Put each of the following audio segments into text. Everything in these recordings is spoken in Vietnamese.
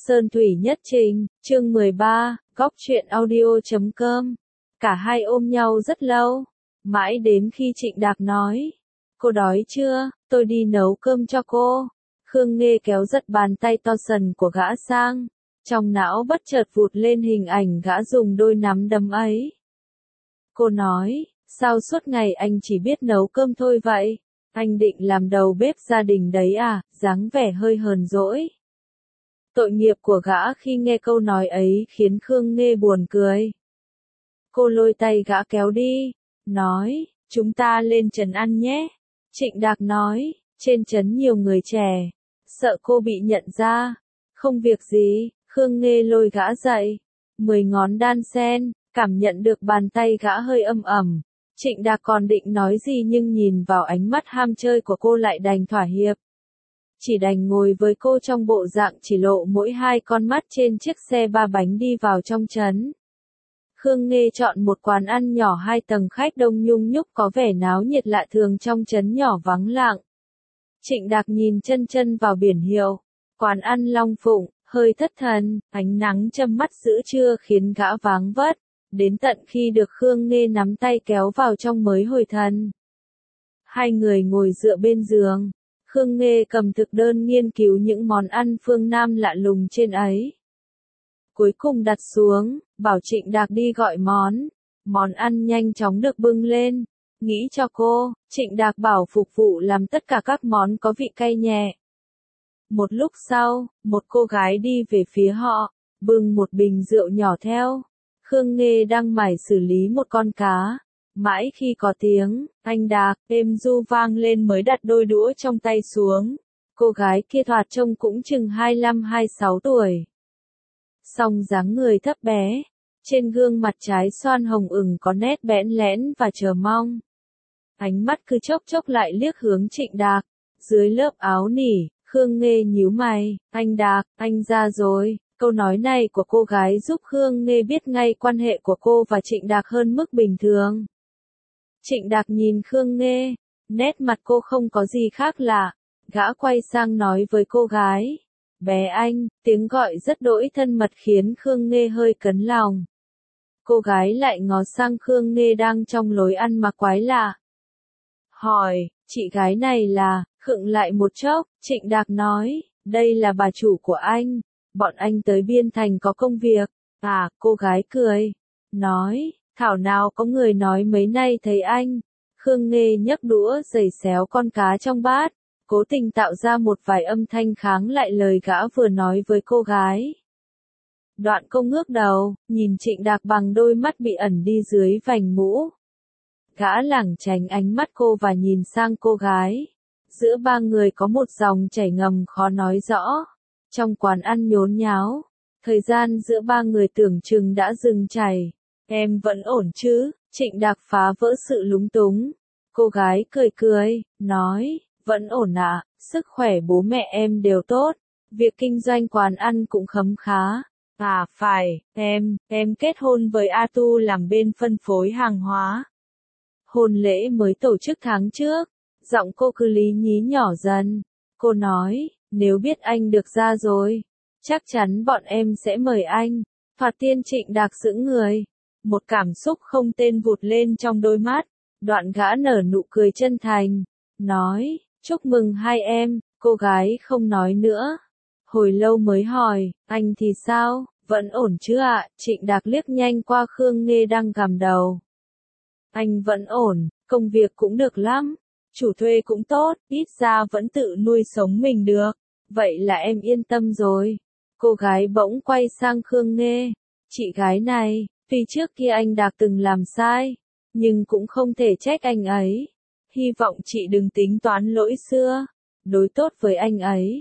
Sơn Thủy Nhất Trình, chương 13, góc truyện audio.com. Cả hai ôm nhau rất lâu, mãi đến khi Trịnh Đạc nói, cô đói chưa, tôi đi nấu cơm cho cô. Khương Nghê kéo giật bàn tay to sần của gã sang, trong não bất chợt vụt lên hình ảnh gã dùng đôi nắm đấm ấy. Cô nói, sao suốt ngày anh chỉ biết nấu cơm thôi vậy? Anh định làm đầu bếp gia đình đấy à? Dáng vẻ hơi hờn dỗi. Tội nghiệp của gã khi nghe câu nói ấy khiến Khương Nghê buồn cười. Cô lôi tay gã kéo đi, nói, chúng ta lên trấn ăn nhé. Trịnh Đạc nói, trên trấn nhiều người trẻ, sợ cô bị nhận ra. Không việc gì, Khương Nghê lôi gã dậy. 10 ngón đan sen, cảm nhận được bàn tay gã hơi âm ẩm. Trịnh Đạc còn định nói gì nhưng nhìn vào ánh mắt ham chơi của cô lại đành thỏa hiệp. Chỉ đành ngồi với cô trong bộ dạng chỉ lộ mỗi hai con mắt trên chiếc xe 3 bánh đi vào trong trấn. Khương Nghê chọn một quán ăn nhỏ 2 tầng khách đông nhung nhúc có vẻ náo nhiệt lạ thường trong trấn nhỏ vắng lặng. Trịnh Đạc nhìn chân vào biển hiệu, quán ăn Long Phụng, hơi thất thần, ánh nắng châm mắt giữa trưa khiến gã váng vất, đến tận khi được Khương Nghê nắm tay kéo vào trong mới hồi thần. Hai người ngồi dựa bên giường, Khương Nghê cầm thực đơn nghiên cứu những món ăn phương Nam lạ lùng trên ấy. Cuối cùng đặt xuống, bảo Trịnh Đạc đi gọi món ăn nhanh chóng được bưng lên. Nghĩ cho cô, Trịnh Đạc bảo phục vụ làm tất cả các món có vị cay nhẹ. Một lúc sau, một cô gái đi về phía họ, bưng một bình rượu nhỏ theo. Khương Nghê đang mải xử lý một con cá. Mãi khi có tiếng, anh Đạc, êm du vang lên mới đặt đôi đũa trong tay xuống. Cô gái kia thoạt trông cũng chừng 25-26 tuổi. Song dáng người thấp bé, trên gương mặt trái xoan hồng ửng có nét bẽn lẽn và chờ mong. Ánh mắt cứ chốc chốc lại liếc hướng Trịnh Đạc, dưới lớp áo nỉ, Khương Nghê nhíu mày, anh Đạc, anh ra rồi. Câu nói này của cô gái giúp Khương Nghê biết ngay quan hệ của cô và Trịnh Đạc hơn mức bình thường. Trịnh Đạc nhìn Khương Nghê, nét mặt cô không có gì khác lạ, gã quay sang nói với cô gái. Bé anh, tiếng gọi rất đỗi thân mật khiến Khương Nghê hơi cấn lòng. Cô gái lại ngó sang Khương Nghê đang trong lối ăn mặc quái lạ. Hỏi, chị gái này là, khựng lại một chốc, Trịnh Đạc nói, đây là bà chủ của anh, bọn anh tới Biên Thành có công việc. À, cô gái cười, nói, thảo nào có người nói mấy nay thấy anh. Khương Nghê nhấc đũa giày xéo con cá trong bát, cố tình tạo ra một vài âm thanh kháng lại lời gã vừa nói với cô gái. Đoạn cô ngước đầu, nhìn Trịnh Đạc bằng đôi mắt bị ẩn đi dưới vành mũ. Gã lảng tránh ánh mắt cô và nhìn sang cô gái. Giữa ba người có một dòng chảy ngầm khó nói rõ. Trong quán ăn nhốn nháo, thời gian giữa ba người tưởng chừng đã dừng chảy. Em vẫn ổn chứ? Trịnh Đạc phá vỡ sự lúng túng. Cô gái cười, nói, vẫn ổn ạ, sức khỏe bố mẹ em đều tốt. Việc kinh doanh quán ăn cũng khấm khá. À phải, em kết hôn với A Tu làm bên phân phối hàng hóa. Hôn lễ mới tổ chức tháng trước. Giọng cô cứ lý nhí nhỏ dần. Cô nói, nếu biết anh được ra rồi, chắc chắn bọn em sẽ mời anh. Thoạt tiên Trịnh Đạc sững người. Một cảm xúc không tên vụt lên trong đôi mắt. Đoạn gã nở nụ cười chân thành. Nói, chúc mừng hai em. Cô gái không nói nữa. Hồi lâu mới hỏi, anh thì sao, vẫn ổn chứ ạ? Trịnh Đạc liếc nhanh qua Khương Nghê đang gằm đầu. Anh vẫn ổn, công việc cũng được lắm. Chủ thuê cũng tốt, ít ra vẫn tự nuôi sống mình được. Vậy là em yên tâm rồi. Cô gái bỗng quay sang Khương Nghê. Chị gái này, tuy trước kia anh Đạc từng làm sai, nhưng cũng không thể trách anh ấy. Hy vọng chị đừng tính toán lỗi xưa. Đối tốt với anh ấy.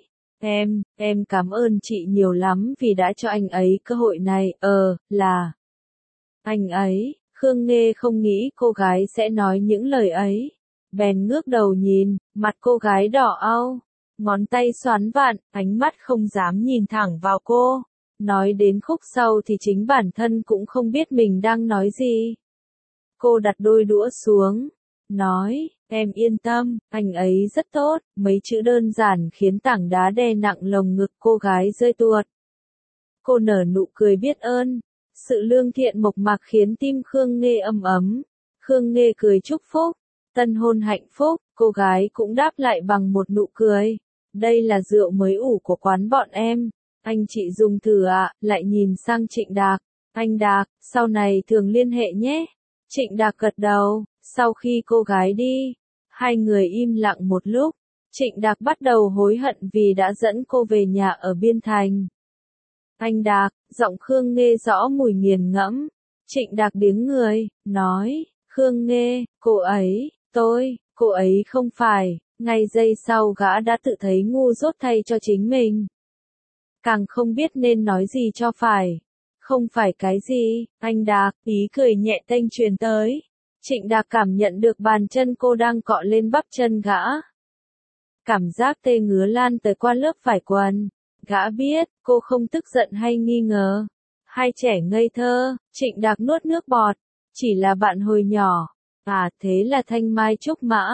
Em cảm ơn chị nhiều lắm vì đã cho anh ấy cơ hội này. Là anh ấy. Khương Nghê không nghĩ cô gái sẽ nói những lời ấy. Bèn ngước đầu nhìn, mặt cô gái đỏ au, ngón tay xoắn vặn, ánh mắt không dám nhìn thẳng vào cô. Nói đến khúc sau thì chính bản thân cũng không biết mình đang nói gì. Cô đặt đôi đũa xuống, nói, em yên tâm, anh ấy rất tốt. Mấy chữ đơn giản khiến tảng đá đè nặng lồng ngực cô gái rơi tuột. Cô nở nụ cười biết ơn. Sự lương thiện mộc mạc khiến tim Khương Nghê ấm ấm. Khương Nghê cười chúc phúc. Tân hôn hạnh phúc, cô gái cũng đáp lại bằng một nụ cười. Đây là rượu mới ủ của quán bọn em. Anh chị dùng thử ạ, lại nhìn sang Trịnh Đạc. Anh Đạc, sau này thường liên hệ nhé. Trịnh Đạc gật đầu. Sau khi cô gái đi, hai người im lặng một lúc. Trịnh Đạc bắt đầu hối hận vì đã dẫn cô về nhà ở Biên Thành. Anh Đạc, giọng Khương Nghê rõ mùi nghiền ngẫm. Trịnh Đạc điếng người, nói, Khương Nghê, cô ấy không phải. Ngay giây sau gã đã tự thấy ngu dốt thay cho chính mình. Càng không biết nên nói gì cho phải. Không phải cái gì, anh Đạc, ý cười nhẹ tênh truyền tới. Trịnh Đạc cảm nhận được bàn chân cô đang cọ lên bắp chân gã. Cảm giác tê ngứa lan tới qua lớp vải quần. Gã biết, cô không tức giận hay nghi ngờ. Hai trẻ ngây thơ, Trịnh Đạc nuốt nước bọt. Chỉ là bạn hồi nhỏ. À, thế là Thanh Mai Trúc Mã.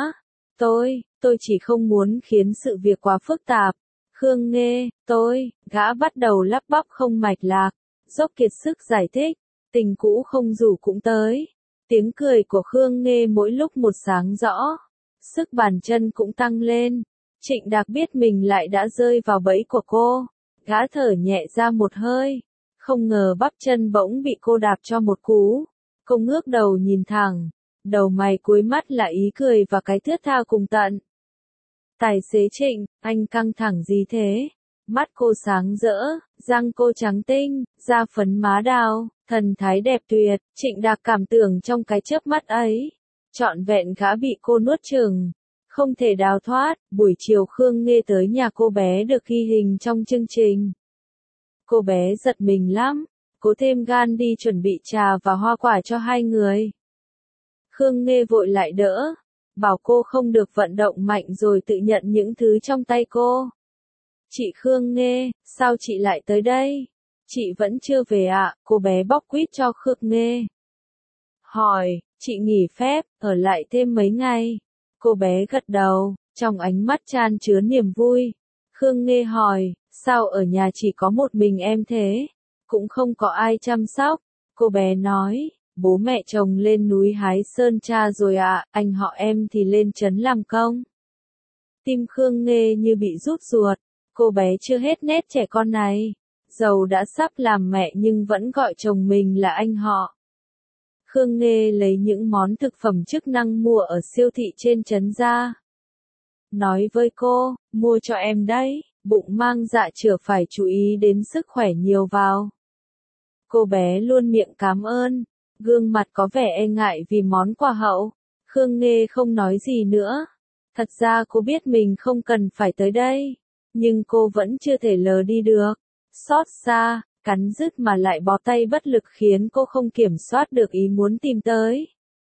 Tôi chỉ không muốn khiến sự việc quá phức tạp. Khương Nghê, gã bắt đầu lắp bắp không mạch lạc. Dốc kiệt sức giải thích. Tình cũ không rủ cũng tới. Tiếng cười của Khương Nghê mỗi lúc một sáng rõ. Sức bàn chân cũng tăng lên. Trịnh Đạc biết mình lại đã rơi vào bẫy của cô. Gã thở nhẹ ra một hơi. Không ngờ bắp chân bỗng bị cô đạp cho một cú. Cô ngước đầu nhìn thẳng. Đầu mày cuối mắt là ý cười và cái thướt tha cùng tận. Tài xế Trịnh, anh căng thẳng gì thế? Mắt cô sáng rỡ, răng cô trắng tinh, da phấn má đào, thần thái đẹp tuyệt. Trịnh Đạc cảm tưởng trong cái chớp mắt ấy. Trọn vẹn gã bị cô nuốt chửng. Không thể đào thoát. Buổi chiều Khương Nghê tới nhà cô bé được ghi hình trong chương trình. Cô bé giật mình lắm. Cố thêm gan đi chuẩn bị trà và hoa quả cho hai người. Khương Nghê vội lại đỡ. Bảo cô không được vận động mạnh rồi tự nhận những thứ trong tay cô. Chị Khương Nghê, sao chị lại tới đây? Chị vẫn chưa về ạ, cô bé bóc quýt cho Khương Nghê. Hỏi, chị nghỉ phép, ở lại thêm mấy ngày. Cô bé gật đầu, trong ánh mắt chan chứa niềm vui. Khương Nghê hỏi, sao ở nhà chỉ có một mình em thế? Cũng không có ai chăm sóc. Cô bé nói, bố mẹ chồng lên núi hái sơn tra rồi ạ, anh họ em thì lên trấn làm công. Tim Khương Nghê như bị rút ruột. Cô bé chưa hết nét trẻ con này. Dầu đã sắp làm mẹ nhưng vẫn gọi chồng mình là anh họ. Khương Nghê lấy những món thực phẩm chức năng mua ở siêu thị trên trấn ra. Nói với cô, mua cho em đấy, bụng mang dạ chửa phải chú ý đến sức khỏe nhiều vào. Cô bé luôn miệng cảm ơn, gương mặt có vẻ e ngại vì món quà hậu. Khương Nghê không nói gì nữa. Thật ra cô biết mình không cần phải tới đây. Nhưng cô vẫn chưa thể lờ đi được. Xót xa, cắn rứt mà lại bó tay bất lực khiến cô không kiểm soát được ý muốn tìm tới.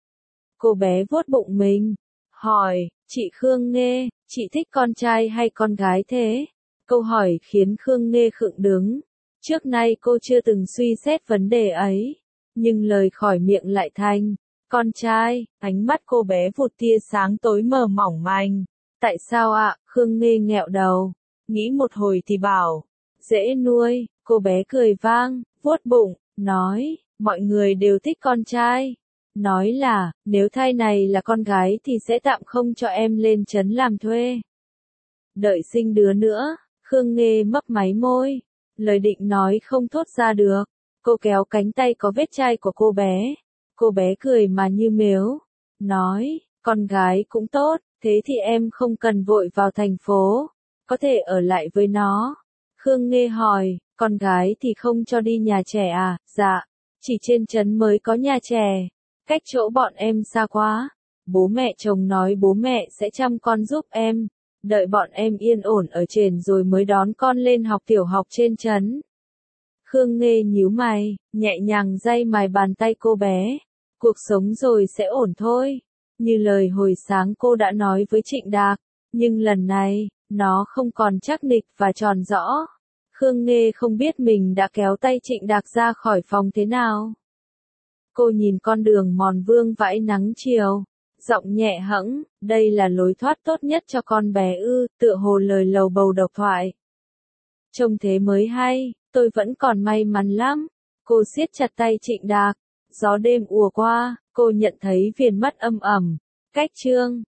Cô bé vuốt bụng mình. Hỏi, chị Khương Nghê, chị thích con trai hay con gái thế? Câu hỏi khiến Khương Nghê khựng đứng. Trước nay cô chưa từng suy xét vấn đề ấy. Nhưng lời khỏi miệng lại thành, con trai, ánh mắt cô bé vụt tia sáng tối mờ mỏng manh. Tại sao ạ? Khương Nghê nghẹo đầu. Nghĩ một hồi thì bảo, dễ nuôi. Cô bé cười vang, vuốt bụng, nói, mọi người đều thích con trai. Nói là, nếu thai này là con gái thì sẽ tạm không cho em lên trấn làm thuê. Đợi sinh đứa nữa, Khương Nghê mấp máy môi. Lời định nói không thốt ra được. Cô kéo cánh tay có vết chai của cô bé. Cô bé cười mà như mếu. Nói, con gái cũng tốt, thế thì em không cần vội vào thành phố. Có thể ở lại với nó. Khương Nghê hỏi, con gái thì không cho đi nhà trẻ à? Dạ, chỉ trên trấn mới có nhà trẻ. Cách chỗ bọn em xa quá. Bố mẹ chồng nói bố mẹ sẽ chăm con giúp em. Đợi bọn em yên ổn ở trên rồi mới đón con lên học tiểu học trên trấn. Khương Nghê nhíu mày, nhẹ nhàng day mài bàn tay cô bé. Cuộc sống rồi sẽ ổn thôi. Như lời hồi sáng cô đã nói với Trịnh Đạc. Nhưng lần này, nó không còn chắc nịch và tròn rõ. Khương Nghê không biết mình đã kéo tay Trịnh Đạc ra khỏi phòng thế nào. Cô nhìn con đường mòn vương vãi nắng chiều. Giọng nhẹ hẫng, đây là lối thoát tốt nhất cho con bé ư, tựa hồ lời lầu bầu độc thoại. Trông thế mới hay, tôi vẫn còn may mắn lắm. Cô siết chặt tay Trịnh Đạc. Gió đêm ùa qua, cô nhận thấy viền mắt âm ẩm. Cách Trương